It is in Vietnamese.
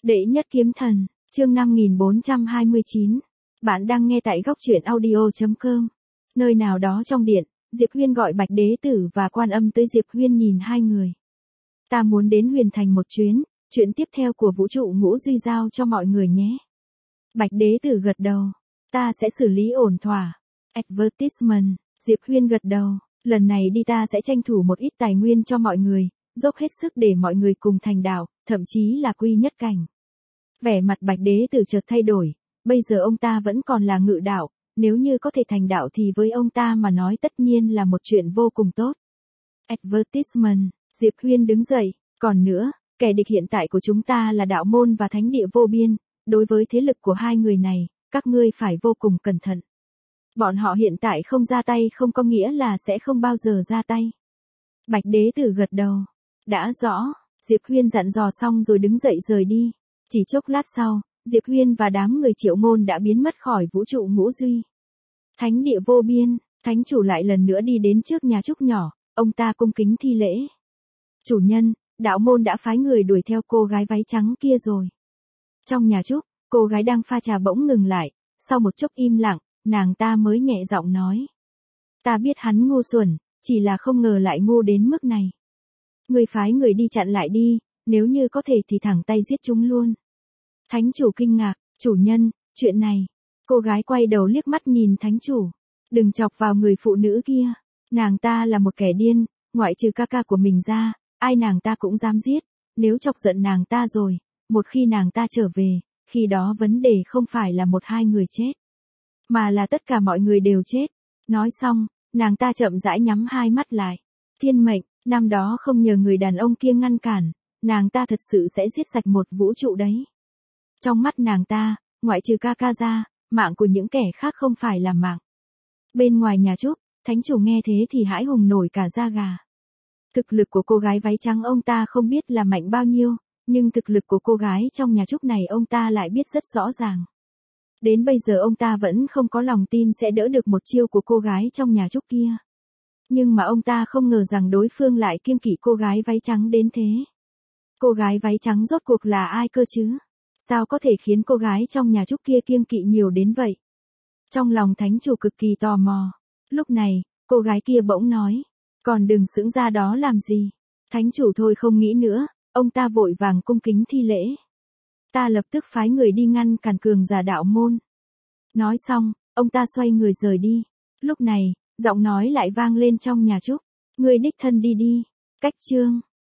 Đệ nhất kiếm thần, chương 5429. Bạn đang nghe tại góc truyện audio.com. Nơi nào đó trong điện, Diệp Huyên gọi Bạch Đế Tử và Quan Âm tới. Diệp Huyên nhìn hai người. Ta muốn đến Huyền Thành một chuyến, chuyện tiếp theo của vũ trụ ngũ duy giao cho mọi người nhé. Bạch Đế Tử gật đầu. Ta sẽ xử lý ổn thỏa. Advertisement, Diệp Huyên gật đầu. Lần này đi ta sẽ tranh thủ một ít tài nguyên cho mọi người, dốc hết sức để mọi người cùng thành đạo, thậm chí là quy nhất cảnh. Vẻ mặt Bạch Đế Tử chợt thay đổi, bây giờ ông ta vẫn còn là ngự đạo, nếu như có thể thành đạo thì với ông ta mà nói tất nhiên là một chuyện vô cùng tốt. Advertisement, Diệp Huyên đứng dậy, còn nữa, kẻ địch hiện tại của chúng ta là đạo môn và thánh địa vô biên, đối với thế lực của hai người này, các ngươi phải vô cùng cẩn thận. Bọn họ hiện tại không ra tay không có nghĩa là sẽ không bao giờ ra tay. Bạch Đế Tử gật đầu. Đã rõ, Diệp Huyên dặn dò xong rồi đứng dậy rời đi. Chỉ chốc lát sau, Diệp Huyên và đám người Triệu Môn đã biến mất khỏi vũ trụ ngũ duy. Thánh địa vô biên, thánh chủ lại lần nữa đi đến trước nhà trúc nhỏ, ông ta cung kính thi lễ. Chủ nhân, đạo môn đã phái người đuổi theo cô gái váy trắng kia rồi. Trong nhà trúc, cô gái đang pha trà bỗng ngừng lại, sau một chốc im lặng, nàng ta mới nhẹ giọng nói. Ta biết hắn ngu xuẩn, chỉ là không ngờ lại ngu đến mức này. Người phái người đi chặn lại đi, nếu như có thể thì thẳng tay giết chúng luôn. Thánh chủ kinh ngạc, chủ nhân, chuyện này. Cô gái quay đầu liếc mắt nhìn thánh chủ. Đừng chọc vào người phụ nữ kia. Nàng ta là một kẻ điên, ngoại trừ ca ca của mình ra, ai nàng ta cũng dám giết. Nếu chọc giận nàng ta rồi, một khi nàng ta trở về, khi đó vấn đề không phải là một hai người chết, mà là tất cả mọi người đều chết. Nói xong, nàng ta chậm rãi nhắm hai mắt lại. Thiên mệnh, năm đó không nhờ người đàn ông kia ngăn cản, nàng ta thật sự sẽ giết sạch một vũ trụ đấy. Trong mắt nàng ta, ngoại trừ ca ca ra, mạng của những kẻ khác không phải là mạng. Bên ngoài nhà trúc, thánh chủ nghe thế thì hãi hùng nổi cả da gà. Thực lực của cô gái váy trắng ông ta không biết là mạnh bao nhiêu, nhưng thực lực của cô gái trong nhà trúc này ông ta lại biết rất rõ ràng. Đến bây giờ ông ta vẫn không có lòng tin sẽ đỡ được một chiêu của cô gái trong nhà trúc kia. Nhưng mà ông ta không ngờ rằng đối phương lại kiêng kỵ cô gái váy trắng đến thế. Cô gái váy trắng rốt cuộc là ai cơ chứ? Sao có thể khiến cô gái trong nhà trúc kia kiêng kỵ nhiều đến vậy? Trong lòng thánh chủ cực kỳ tò mò. Lúc này, cô gái kia bỗng nói. Còn đừng sững ra đó làm gì. Thánh chủ thôi không nghĩ nữa, ông ta vội vàng cung kính thi lễ. Ta lập tức phái người đi ngăn cản cường giả đạo môn. Nói xong, ông ta xoay người rời đi. Lúc này, giọng nói lại vang lên trong nhà trúc. Ngươi đích thân đi đi. Cách chương.